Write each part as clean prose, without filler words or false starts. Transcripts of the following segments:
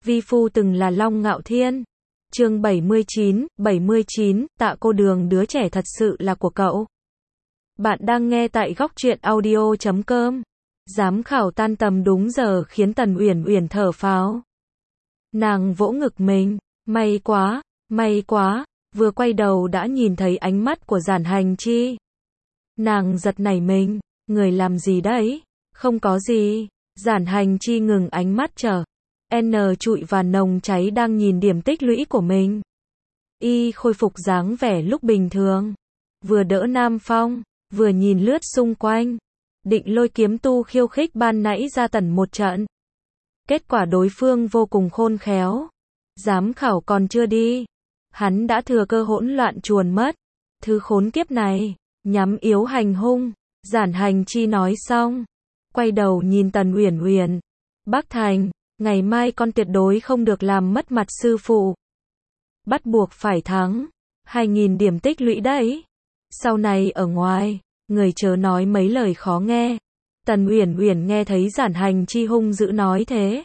vi phu từng là Long Ngạo Thiên. Chương 79, Tạ Cô Đường đứa trẻ thật sự là của cậu. Bạn đang nghe tại góc truyện audio.com. Giám khảo tan tầm đúng giờ khiến Tần Uyển Uyển thở phào. Nàng vỗ ngực mình, may quá, vừa quay đầu đã nhìn thấy ánh mắt của Giản Hành Chi. Nàng giật nảy mình, người làm gì đấy? Không có gì. Giản Hành Chi ngừng ánh mắt chờ. N trụi và nồng cháy đang nhìn điểm tích lũy của mình. Y khôi phục dáng vẻ lúc bình thường. Vừa đỡ Nam Phong, vừa nhìn lướt xung quanh. Định lôi kiếm tu khiêu khích ban nãy ra tẩn một trận. Kết quả đối phương vô cùng khôn khéo. Giám khảo còn chưa đi. Hắn đã thừa cơ hỗn loạn chuồn mất. Thứ khốn kiếp này, nhắm yếu hành hung. Giản Hành Chi nói xong. Quay đầu nhìn Tần Uyển Uyển. Bác Thành, ngày mai con tuyệt đối không được làm mất mặt sư phụ. Bắt buộc phải thắng. 2.000 điểm tích lũy đấy. Sau này ở ngoài, người chớ nói mấy lời khó nghe. Tần Uyển Uyển nghe thấy Giản Hành Chi hung dữ nói thế.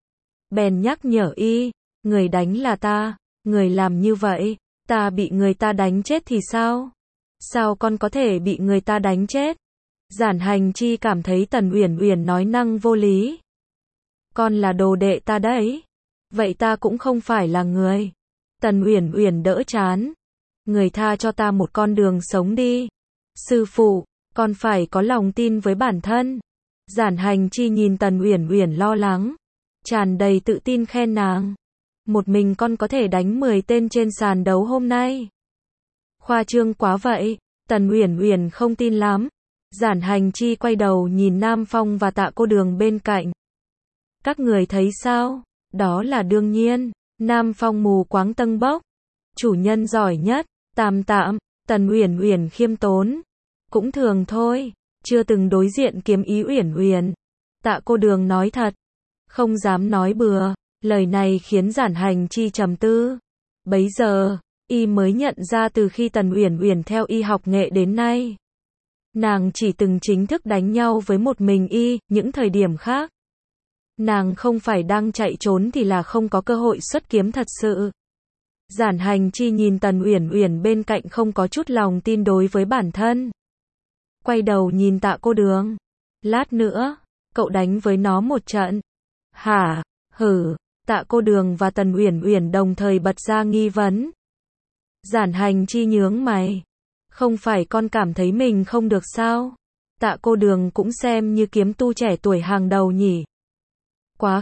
Bèn nhắc nhở y, người đánh là ta, người làm như vậy, ta bị người ta đánh chết thì sao? Sao con có thể bị người ta đánh chết? Giản Hành Chi cảm thấy Tần Uyển Uyển nói năng vô lý. Con là đồ đệ ta đấy. Vậy ta cũng không phải là người. Tần Uyển Uyển đỡ chán. Người tha cho ta một con đường sống đi. Sư phụ, con phải có lòng tin với bản thân. Giản Hành Chi nhìn Tần Uyển Uyển lo lắng, tràn đầy tự tin khen nàng. Một mình con có thể đánh 10 tên trên sàn đấu hôm nay. Khoa trương quá vậy. Tần Uyển Uyển không tin lắm. Giản Hành Chi quay đầu nhìn Nam Phong và Tạ Cô Đường bên cạnh. Các người thấy sao? Đó là đương nhiên. Nam Phong mù quáng tâng bốc. Chủ nhân giỏi nhất. Tạm. Tần Uyển Uyển khiêm tốn. Cũng thường thôi. Chưa từng đối diện kiếm ý Uyển Uyển. Tạ Cô Đường nói thật. Không dám nói bừa. Lời này khiến Giản Hành Chi trầm tư. Bấy giờ, y mới nhận ra từ khi Tần Uyển Uyển theo y học nghệ đến nay, nàng chỉ từng chính thức đánh nhau với một mình y, những thời điểm khác. Nàng không phải đang chạy trốn thì là không có cơ hội xuất kiếm thật sự. Giản Hành Chi nhìn Tần Uyển Uyển bên cạnh không có chút lòng tin đối với bản thân. Quay đầu nhìn Tạ Cô Đường. Lát nữa, cậu đánh với nó một trận. Hả? Hử? Tạ Cô Đường và Tần Uyển Uyển đồng thời bật ra nghi vấn. Giản Hành Chi nhướng mày. Không phải con cảm thấy mình không được sao? Tạ Cô Đường cũng xem như kiếm tu trẻ tuổi hàng đầu nhỉ. Quá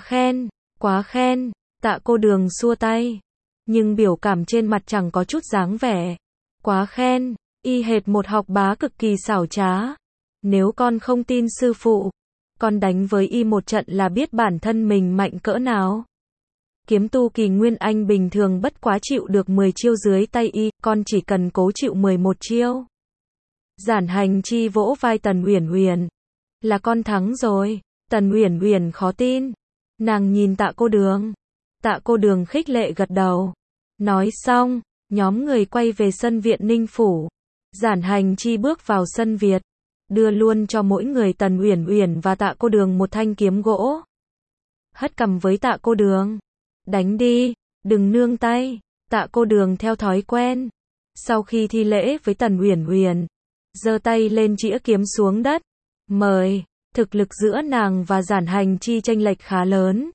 khen. Tạ Cô Đường xua tay. Nhưng biểu cảm trên mặt chẳng có chút dáng vẻ. Quá khen, y hệt một học bá cực kỳ xảo trá. Nếu con không tin sư phụ, con đánh với y một trận là biết bản thân mình mạnh cỡ nào. Kiếm tu kỳ nguyên anh bình thường bất quá chịu được 10 chiêu dưới tay y, con chỉ cần cố chịu 11 chiêu. Giản Hành Chi vỗ vai Tần Uyển Uyển. Là con thắng rồi. Tần Uyển Uyển khó tin. Nàng nhìn Tạ Cô Đường. Tạ Cô Đường khích lệ gật đầu. Nói xong, nhóm người quay về sân viện Ninh Phủ. Giản Hành Chi bước vào sân Việt, đưa luôn cho mỗi người Tần Uyển Uyển và Tạ Cô Đường một thanh kiếm gỗ. Hất cằm với Tạ Cô Đường. Đánh đi, đừng nương tay. Tạ Cô Đường theo thói quen. Sau khi thi lễ với Tần Uyển Uyển, giơ tay lên chĩa kiếm xuống đất. Mời, thực lực giữa nàng và Giản Hành Chi chênh lệch khá lớn.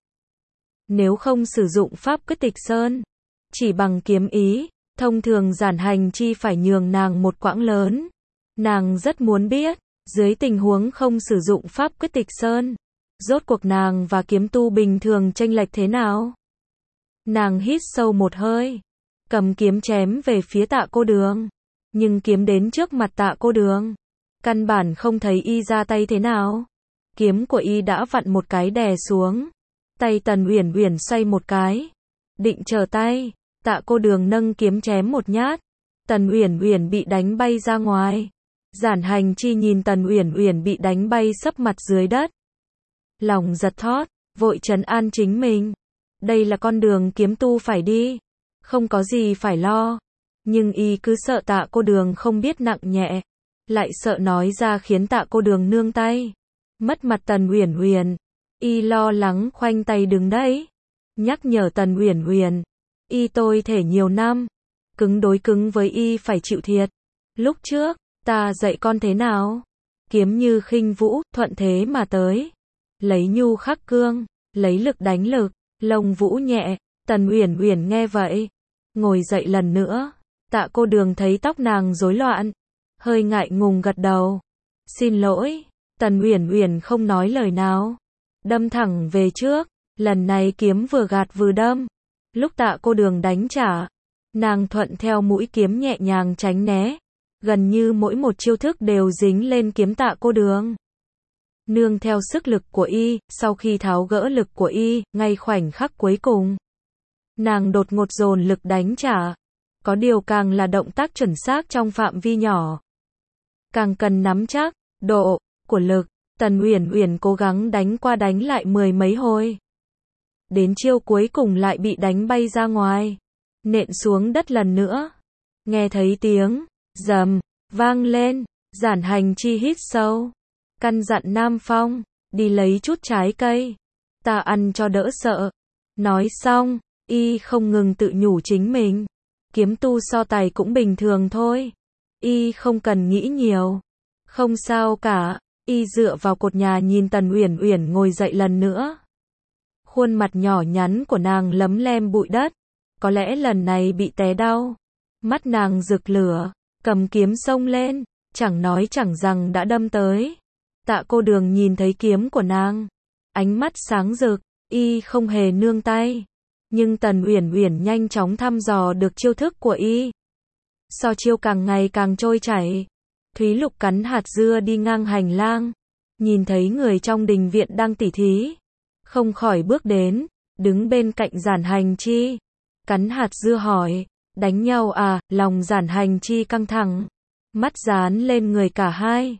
Nếu không sử dụng pháp quyết tịch sơn, chỉ bằng kiếm ý, thông thường Giản Hành Chi phải nhường nàng một quãng lớn. Nàng rất muốn biết, dưới tình huống không sử dụng pháp quyết tịch sơn, rốt cuộc nàng và kiếm tu bình thường chênh lệch thế nào? Nàng hít sâu một hơi, cầm kiếm chém về phía Tạ Cô Đường. Nhưng kiếm đến trước mặt Tạ Cô Đường, căn bản không thấy y ra tay thế nào. Kiếm của y đã vặn một cái đè xuống. Tay Tần Uyển Uyển xoay một cái, định trở tay. Tạ Cô Đường nâng kiếm chém một nhát. Tần Uyển Uyển bị đánh bay ra ngoài. Giản Hành Chi nhìn Tần Uyển Uyển bị đánh bay sấp mặt dưới đất. Lòng giật thót, vội trấn an chính mình. Đây là con đường kiếm tu phải đi. Không có gì phải lo. Nhưng y cứ sợ Tạ Cô Đường không biết nặng nhẹ. Lại sợ nói ra khiến Tạ Cô Đường nương tay. Mất mặt Tần Uyển Uyển. Y lo lắng khoanh tay đứng đấy. nhắc nhở Tần Uyển Uyển. Y tôi thể nhiều năm, cứng đối cứng với y phải chịu thiệt. Lúc trước, ta dạy con thế nào? Kiếm như khinh vũ, thuận thế mà tới. Lấy nhu khắc cương, lấy lực đánh lực, lông vũ nhẹ. Tần Uyển Uyển nghe vậy, ngồi dậy lần nữa. Tạ cô đường thấy tóc nàng rối loạn, hơi ngại ngùng gật đầu. Xin lỗi. Tần Uyển Uyển không nói lời nào, đâm thẳng về trước. Lần này kiếm vừa gạt vừa đâm. Lúc Tạ cô đường đánh trả, nàng thuận theo mũi kiếm nhẹ nhàng tránh né. Gần như mỗi một chiêu thức đều dính lên kiếm Tạ cô đường. Nương theo sức lực của y, sau khi tháo gỡ lực của y, ngay khoảnh khắc cuối cùng, nàng đột ngột dồn lực đánh trả. Có điều càng là động tác chuẩn xác trong phạm vi nhỏ, càng cần nắm chắc độ của lực. Tần Uyển Uyển cố gắng đánh qua đánh lại mười mấy hồi. Đến chiêu cuối cùng lại bị đánh bay ra ngoài, nện xuống đất lần nữa. Nghe thấy tiếng rầm vang lên, Giản Hành Chi hít sâu, căn dặn Nam Phong, đi lấy chút trái cây, ta ăn cho đỡ sợ. Nói xong, y không ngừng tự nhủ chính mình, kiếm tu so tài cũng bình thường thôi, y không cần nghĩ nhiều, không sao cả. Y dựa vào cột nhà nhìn Tần Uyển Uyển ngồi dậy lần nữa. Khuôn mặt nhỏ nhắn của nàng lấm lem bụi đất, có lẽ lần này bị té đau. Mắt nàng rực lửa, cầm kiếm xông lên, chẳng nói chẳng rằng đã đâm tới. Tạ cô đường nhìn thấy kiếm của nàng, ánh mắt sáng rực, y không hề nương tay. Nhưng Tần Uyển Uyển nhanh chóng thăm dò được chiêu thức của y. So chiêu càng ngày càng trôi chảy. Thúy Lục cắn hạt dưa đi ngang hành lang, nhìn thấy người trong đình viện đang tỉ thí, không khỏi bước đến, đứng bên cạnh Giản Hành Chi. Cắn hạt dưa hỏi, đánh nhau à? Lòng Giản Hành Chi căng thẳng, mắt dán lên người cả hai.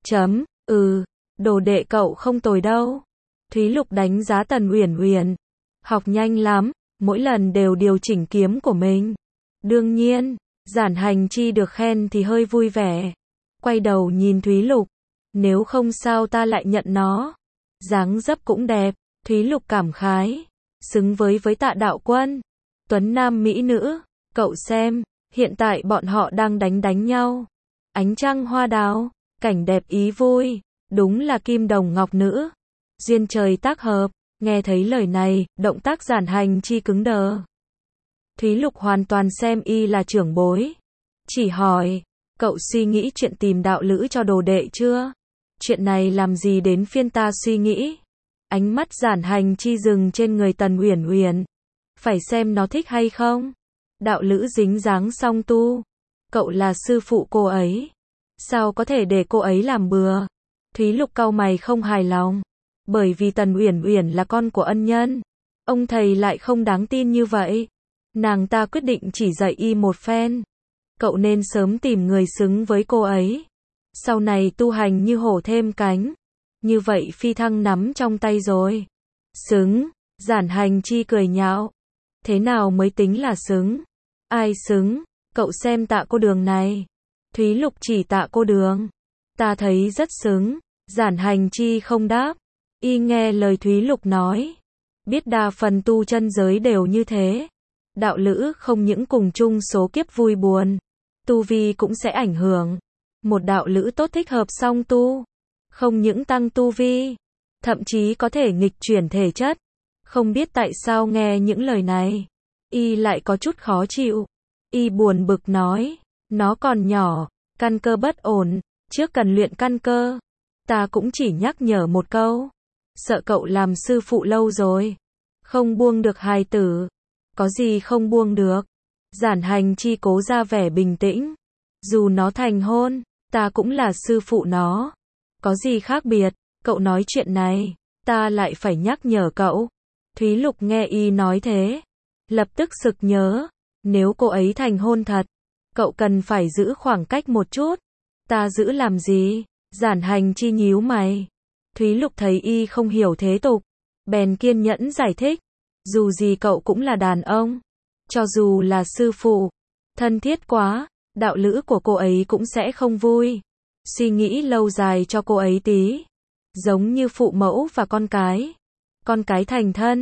Đồ đệ cậu không tồi đâu. Thúy Lục đánh giá Tần Uyển Uyển, học nhanh lắm, mỗi lần đều điều chỉnh kiếm của mình. Đương nhiên, Giản Hành Chi được khen thì hơi vui vẻ. Quay đầu nhìn Thúy Lục, nếu không sao ta lại nhận nó. Dáng dấp cũng đẹp. Thúy Lục cảm khái, xứng với Tạ đạo quân, tuấn nam mỹ nữ. Cậu xem, hiện tại bọn họ đang đánh nhau. Ánh trăng hoa đào, cảnh đẹp ý vui, đúng là kim đồng ngọc nữ, duyên trời tác hợp. Nghe thấy lời này, động tác Giản Hành Chi cứng đờ. Thúy Lục hoàn toàn xem y là trưởng bối, chỉ hỏi, cậu suy nghĩ chuyện tìm đạo lữ cho đồ đệ chưa? Chuyện này làm gì đến phiên ta suy nghĩ? Ánh mắt Giản Hành Chi dừng trên người Tần Uyển Uyển. Phải xem nó thích hay không? Đạo lữ dính dáng song tu. Cậu là sư phụ cô ấy, sao có thể để cô ấy làm bừa? Thúy Lục cau mày không hài lòng. Bởi vì Tần Uyển Uyển là con của ân nhân, ông thầy lại không đáng tin như vậy. Nàng ta quyết định chỉ dạy y một phen. Cậu nên sớm tìm người xứng với cô ấy, sau này tu hành như hổ thêm cánh. Như vậy phi thăng nắm trong tay rồi. Xứng? Giản Hành Chi cười nhạo. Thế nào mới tính là xứng? Ai xứng? Cậu xem Tạ cô đường này. Thúy Lục chỉ Tạ cô đường. Ta thấy rất xứng. Giản Hành Chi không đáp. Y nghe lời Thúy Lục nói, biết đa phần tu chân giới đều như thế. Đạo lữ không những cùng chung số kiếp vui buồn, tu vi cũng sẽ ảnh hưởng. Một đạo lữ tốt thích hợp song tu, không những tăng tu vi, thậm chí có thể nghịch chuyển thể chất. Không biết tại sao nghe những lời này, y lại có chút khó chịu. Y buồn bực nói, nó còn nhỏ, căn cơ bất ổn, trước cần luyện căn cơ. Ta cũng chỉ nhắc nhở một câu, sợ cậu làm sư phụ lâu rồi, không buông được hài tử. Có gì không buông được? Giản Hành Chi cố ra vẻ bình tĩnh. Dù nó thành hôn, ta cũng là sư phụ nó. Có gì khác biệt? Cậu nói chuyện này, ta lại phải nhắc nhở cậu. Thúy Lục nghe y nói thế, lập tức sực nhớ. Nếu cô ấy thành hôn thật, cậu cần phải giữ khoảng cách một chút. Ta giữ làm gì? Giản Hành Chi nhíu mày. Thúy Lục thấy y không hiểu thế tục, bèn kiên nhẫn giải thích. Dù gì cậu cũng là đàn ông, cho dù là sư phụ, thân thiết quá, đạo lữ của cô ấy cũng sẽ không vui. Suy nghĩ lâu dài cho cô ấy tí, giống như phụ mẫu và con cái. Con cái thành thân,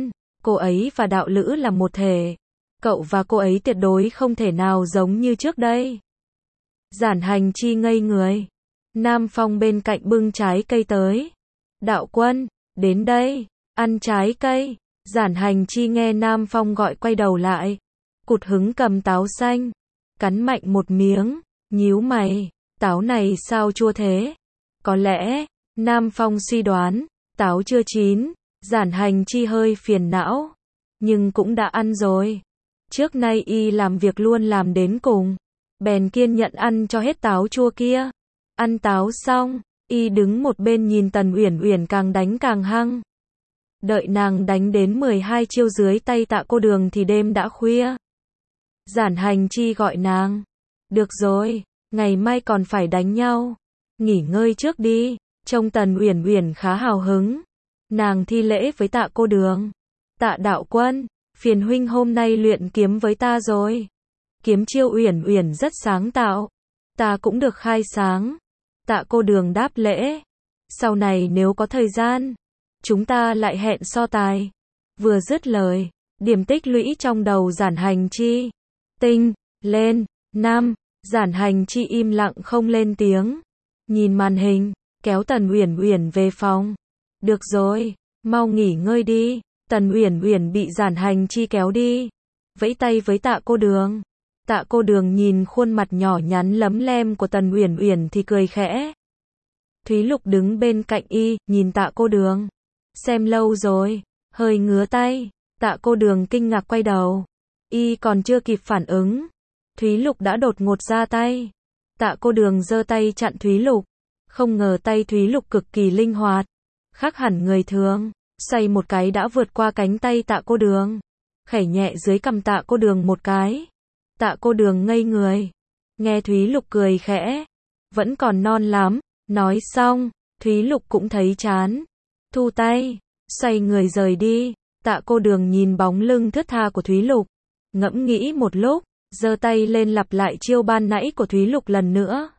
Cô ấy và đạo lữ là một thể. Cậu và cô ấy tuyệt đối không thể nào giống như trước đây. Giản Hành Chi ngây người. Nam Phong bên cạnh bưng trái cây tới. Đạo Quân, đến đây, ăn trái cây. Giản Hành Chi nghe Nam Phong gọi quay đầu lại. Cụt hứng cầm táo xanh. Cắn mạnh một miếng, nhíu mày. Táo này sao chua thế? Có lẽ, Nam Phong suy đoán, táo chưa chín. Giản Hành Chi hơi phiền não. Nhưng cũng đã ăn rồi. Trước nay y làm việc luôn làm đến cùng. Bèn kiên nhẫn ăn cho hết táo chua kia. Ăn táo xong, y đứng một bên nhìn Tần Uyển Uyển càng đánh càng hăng. Đợi nàng đánh đến 12 chiêu dưới tay Tạ Cô Đường thì đêm đã khuya. Giản Hành Chi gọi nàng. Được rồi, ngày mai còn phải đánh nhau. Nghỉ ngơi trước đi. Trông Tần Uyển Uyển khá hào hứng. Nàng thi lễ với Tạ Cô Đường. Tạ đạo quân, phiền huynh hôm nay luyện kiếm với ta rồi. Kiếm chiêu Uyển Uyển rất sáng tạo. Ta cũng được khai sáng. Tạ Cô Đường đáp lễ. Sau này nếu có thời gian, chúng ta lại hẹn so tài. Vừa dứt lời, điểm tích lũy trong đầu Giản Hành Chi. Tinh, lên, 5, Giản Hành Chi im lặng không lên tiếng. Nhìn màn hình, kéo Tần Uyển Uyển về phòng. Được rồi, mau nghỉ ngơi đi. Tần Uyển Uyển bị Giản Hành Chi kéo đi. Vẫy tay với Tạ Cô Đường. Tạ Cô Đường nhìn khuôn mặt nhỏ nhắn lấm lem của Tần Uyển Uyển thì cười khẽ. Thúy Lục đứng bên cạnh y, nhìn Tạ Cô Đường. Xem lâu rồi, hơi ngứa tay. Tạ Cô Đường kinh ngạc quay đầu. Y còn chưa kịp phản ứng. Thúy Lục đã đột ngột ra tay. Tạ Cô Đường giơ tay chặn Thúy Lục. Không ngờ tay Thúy Lục cực kỳ linh hoạt. Khác hẳn người thường. Xoay một cái đã vượt qua cánh tay Tạ Cô Đường. Khẩy nhẹ dưới cằm Tạ Cô Đường một cái. Tạ Cô Đường ngây người. Nghe Thúy Lục cười khẽ. Vẫn còn non lắm. Nói xong, Thúy Lục cũng thấy chán. Thu tay, xoay người rời đi. Tạ Cô Đường nhìn bóng lưng thướt tha của Thúy Lục. Ngẫm nghĩ một lúc, giơ tay lên lặp lại chiêu ban nãy của Thúy Lục lần nữa.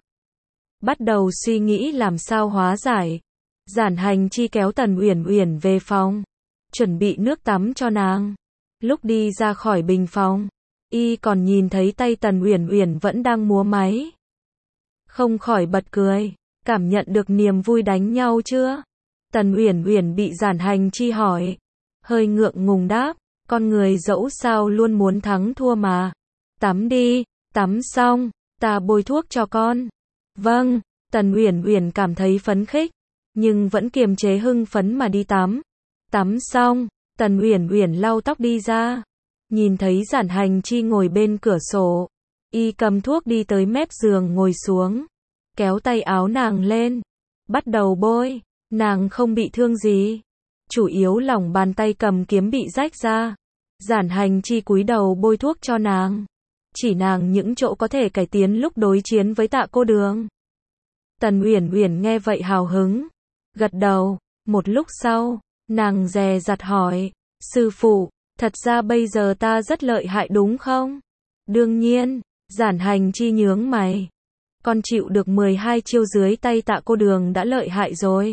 Bắt đầu suy nghĩ làm sao hóa giải. Giản Hành Chi kéo Tần Uyển Uyển về phòng. Chuẩn bị nước tắm cho nàng. Lúc đi ra khỏi bình phòng, y còn nhìn thấy tay Tần Uyển Uyển vẫn đang múa máy. Không khỏi bật cười. Cảm nhận được niềm vui đánh nhau chưa? Tần Uyển Uyển bị Giản Hành Chi hỏi. Hơi ngượng ngùng đáp. Con người dẫu sao luôn muốn thắng thua mà. Tắm đi. Tắm xong, ta bôi thuốc cho con. Vâng. Tần Uyển Uyển cảm thấy phấn khích. Nhưng vẫn kiềm chế hưng phấn mà đi tắm. Tắm xong, Tần Uyển Uyển lau tóc đi ra. Nhìn thấy Giản Hành Chi ngồi bên cửa sổ. Y cầm thuốc đi tới mép giường ngồi xuống. Kéo tay áo nàng lên. Bắt đầu bôi. Nàng không bị thương gì. Chủ yếu lòng bàn tay cầm kiếm bị rách ra. Giản Hành Chi cúi đầu bôi thuốc cho nàng. Chỉ nàng những chỗ có thể cải tiến lúc đối chiến với Tạ Cô Đường. Tần Uyển Uyển nghe vậy hào hứng. Gật đầu. Một lúc sau, nàng dè dặt hỏi. Sư phụ, thật ra bây giờ ta rất lợi hại đúng không? Đương nhiên. Giản Hành Chi nhướng mày. Con chịu được 12 chiêu dưới tay Tạ Cô Đường đã lợi hại rồi.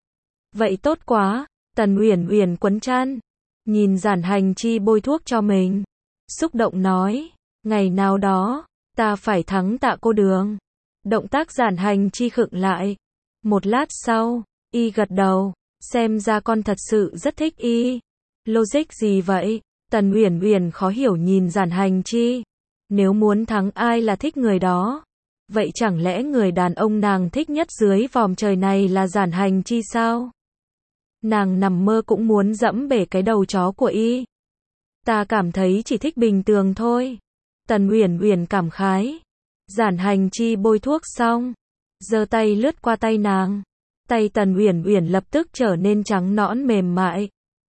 Vậy tốt quá. Tần Uyển Uyển quấn chăn. Nhìn Giản Hành Chi bôi thuốc cho mình. Xúc động nói. Ngày nào đó, ta phải thắng Tạ Cô Đường. Động tác Giản Hành Chi khựng lại. Một lát sau, y gật đầu. Xem ra con thật sự rất thích y. Logic gì vậy? Tần Uyển Uyển khó hiểu nhìn Giản Hành Chi. Nếu muốn thắng ai là thích người đó. Vậy chẳng lẽ người đàn ông nàng thích nhất dưới vòm trời này là Giản Hành Chi sao? Nàng nằm mơ cũng muốn dẫm bể cái đầu chó của y. Ta cảm thấy chỉ thích bình thường thôi. Tần Uyển Uyển cảm khái. Giản Hành Chi bôi thuốc xong, giơ tay lướt qua tay nàng. Tay Tần Uyển Uyển lập tức trở nên trắng nõn mềm mại.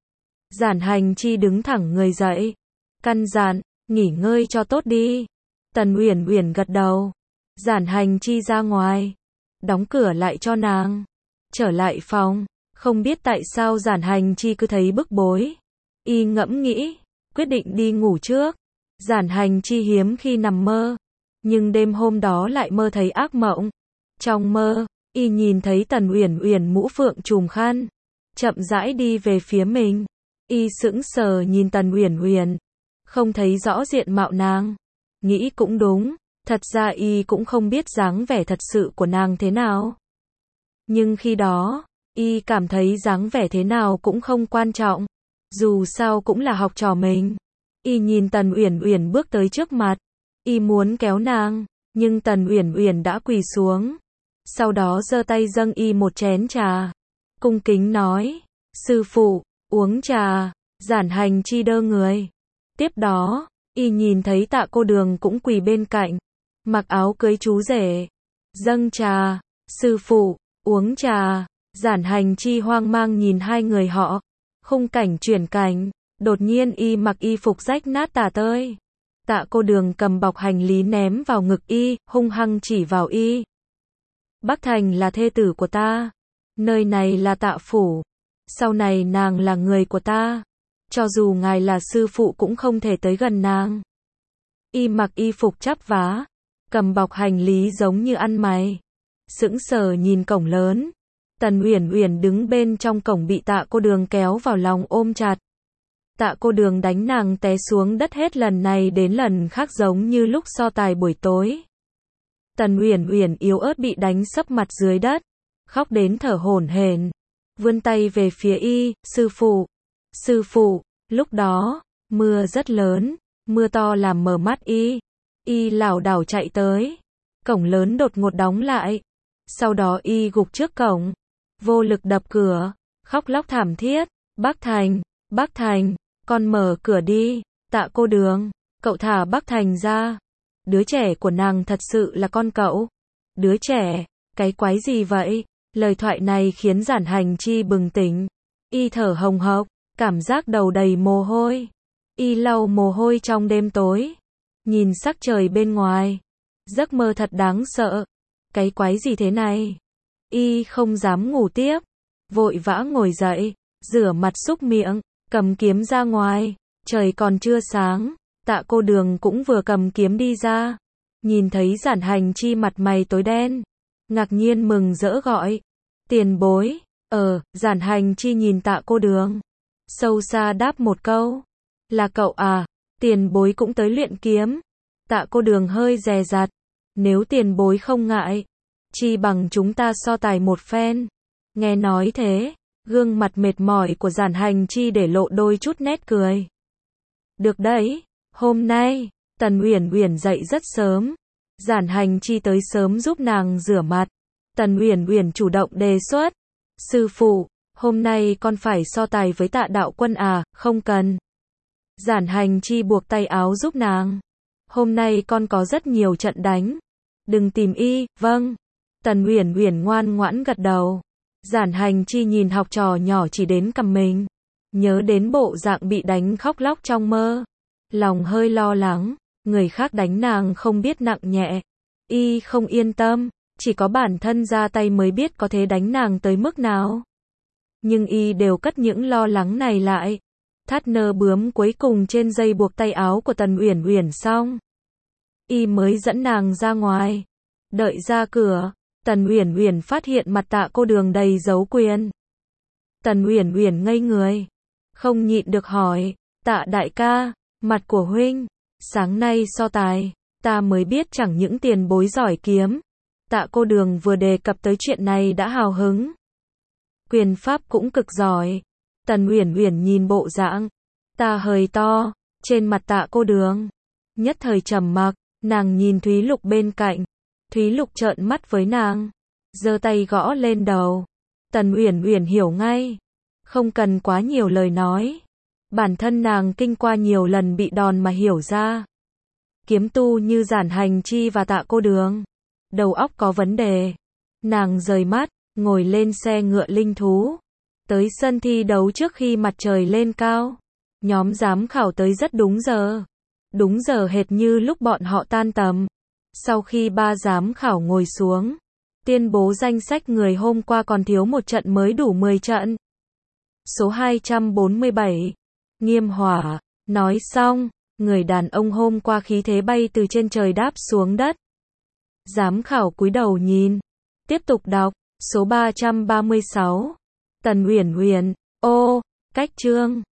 Giản Hành Chi đứng thẳng người dậy, căn dặn, nghỉ ngơi cho tốt đi. Tần Uyển Uyển gật đầu. Giản Hành Chi ra ngoài, đóng cửa lại cho nàng. Trở lại phòng, không biết tại sao Giản Hành Chi cứ thấy bức bối. Y ngẫm nghĩ, quyết định đi ngủ trước. Giản Hành Chi hiếm khi nằm mơ, nhưng đêm hôm đó lại mơ thấy ác mộng. Trong mơ, y nhìn thấy Tần Uyển Uyển mũ phượng trùm khăn, chậm rãi đi về phía mình. Y sững sờ nhìn Tần Uyển Uyển, không thấy rõ diện mạo nàng. Nghĩ cũng đúng, thật ra Y cũng không biết dáng vẻ thật sự của nàng thế nào. Nhưng khi đó, Y cảm thấy dáng vẻ thế nào cũng không quan trọng, dù sao cũng là học trò mình. Y nhìn Tần Uyển Uyển bước tới trước mặt, Y muốn kéo nàng, nhưng Tần Uyển Uyển đã quỳ xuống. Sau đó giơ tay dâng Y một chén trà, cung kính nói: "Sư phụ, uống trà." Giản Hành Chi đơ người. Tiếp đó, Y nhìn thấy Tạ Cô Đường cũng quỳ bên cạnh, mặc áo cưới chú rể, dâng trà: "Sư phụ, uống trà." Giản Hành Chi hoang mang nhìn hai người họ. Khung cảnh chuyển cảnh, đột nhiên Y mặc y phục rách nát tả tơi. Tạ Cô Đường cầm bọc hành lý ném vào ngực Y, hung hăng chỉ vào Y. "Bắc Thành là thê tử của ta. Nơi này là Tạ phủ. Sau này nàng là người của ta. Cho dù ngài là sư phụ cũng không thể tới gần nàng." Y mặc y phục chắp vá, cầm bọc hành lý giống như ăn mày. Sững sờ nhìn cổng lớn. Tần Uyển Uyển đứng bên trong cổng bị Tạ Cô Đường kéo vào lòng ôm chặt. Tạ Cô Đường đánh nàng té xuống đất hết lần này đến lần khác giống như lúc so tài buổi tối. Tần Uyển Uyển yếu ớt bị đánh sấp mặt dưới đất, khóc đến thở hổn hển, vươn tay về phía Y: "Sư phụ, sư phụ." Lúc đó, mưa rất lớn, mưa to làm mờ mắt Y. Y lảo đảo chạy tới. Cổng lớn đột ngột đóng lại. Sau đó Y gục trước cổng, vô lực đập cửa, khóc lóc thảm thiết: "Bắc Thành, Bắc Thành, con mở cửa đi." "Tạ Cô Đường, cậu thả Bắc Thành ra. Đứa trẻ của nàng thật sự là con cậu." "Đứa trẻ, cái quái gì vậy?" Lời thoại này khiến Giản Hành Chi bừng tỉnh. Y thở hồng hộc, cảm giác đầu đầy mồ hôi. Y lau mồ hôi trong đêm tối, nhìn sắc trời bên ngoài. Giấc mơ thật đáng sợ. Cái quái gì thế này? Y không dám ngủ tiếp, vội vã ngồi dậy, rửa mặt súc miệng, cầm kiếm ra ngoài. Trời còn chưa sáng, Tạ Cô Đường cũng vừa cầm kiếm đi ra. Nhìn thấy Giản Hành Chi mặt mày tối đen, ngạc nhiên mừng rỡ gọi: "Tiền bối." Giản Hành Chi nhìn Tạ Cô Đường, sâu xa đáp một câu: "Là cậu à, tiền bối cũng tới luyện kiếm." Tạ Cô Đường hơi dè dặt: "Nếu tiền bối không ngại, chi bằng chúng ta so tài một phen." Nghe nói thế, gương mặt mệt mỏi của Giản Hành Chi để lộ đôi chút nét cười. "Được đấy, hôm nay, Tần Uyển Uyển dậy rất sớm. Giản Hành Chi tới sớm giúp nàng rửa mặt." Tần Uyển Uyển chủ động đề xuất: "Sư phụ, hôm nay con phải so tài với Tạ đạo quân à?" "Không cần." Giản Hành Chi buộc tay áo giúp nàng. "Hôm nay con có rất nhiều trận đánh. Đừng tìm Y." "Vâng." Tần Uyển Uyển ngoan ngoãn gật đầu. Giản Hành Chi nhìn học trò nhỏ chỉ đến cằm mình, nhớ đến bộ dạng bị đánh khóc lóc trong mơ, lòng hơi lo lắng. Người khác đánh nàng không biết nặng nhẹ, Y không yên tâm, chỉ có bản thân ra tay mới biết có thể đánh nàng tới mức nào. Nhưng Y đều cất những lo lắng này lại. Thắt nơ bướm cuối cùng trên dây buộc tay áo của Tần Uyển Uyển xong, Y mới dẫn nàng ra ngoài. Đợi ra cửa, Tần Uyển Uyển phát hiện mặt Tạ Cô Đường đầy dấu quyền. Tần Uyển Uyển ngây người, không nhịn được hỏi: "Tạ đại ca, mặt của huynh, sáng nay so tài, ta mới biết chẳng những tiền bối giỏi kiếm." Tạ Cô Đường vừa đề cập tới chuyện này đã hào hứng. Quyền pháp cũng cực giỏi. Tần Uyển Uyển nhìn bộ dạng ta hơi to trên mặt Tạ Cô Đường, nhất thời trầm mặc. Nàng nhìn Thúy Lục bên cạnh. Thúy Lục trợn mắt với nàng, giơ tay gõ lên đầu. Tần Uyển Uyển hiểu ngay, không cần quá nhiều lời nói. Bản thân nàng kinh qua nhiều lần bị đòn mà hiểu ra. Kiếm tu như Giản Hành Chi và Tạ Cô Đường, đầu óc có vấn đề. Nàng rời mắt, ngồi lên xe ngựa linh thú, tới sân thi đấu trước khi mặt trời lên cao. Nhóm giám khảo tới rất đúng giờ. Đúng giờ hệt như lúc bọn họ tan tầm. Sau khi ba giám khảo ngồi xuống, tuyên bố danh sách người hôm qua còn thiếu một trận mới đủ 10 trận. Số 247, Nghiêm Hỏa. Nói xong, người đàn ông hôm qua khí thế bay từ trên trời đáp xuống đất. Giám khảo cúi đầu nhìn, tiếp tục đọc. Số 336, Tần Uyển Uyển. Cách chương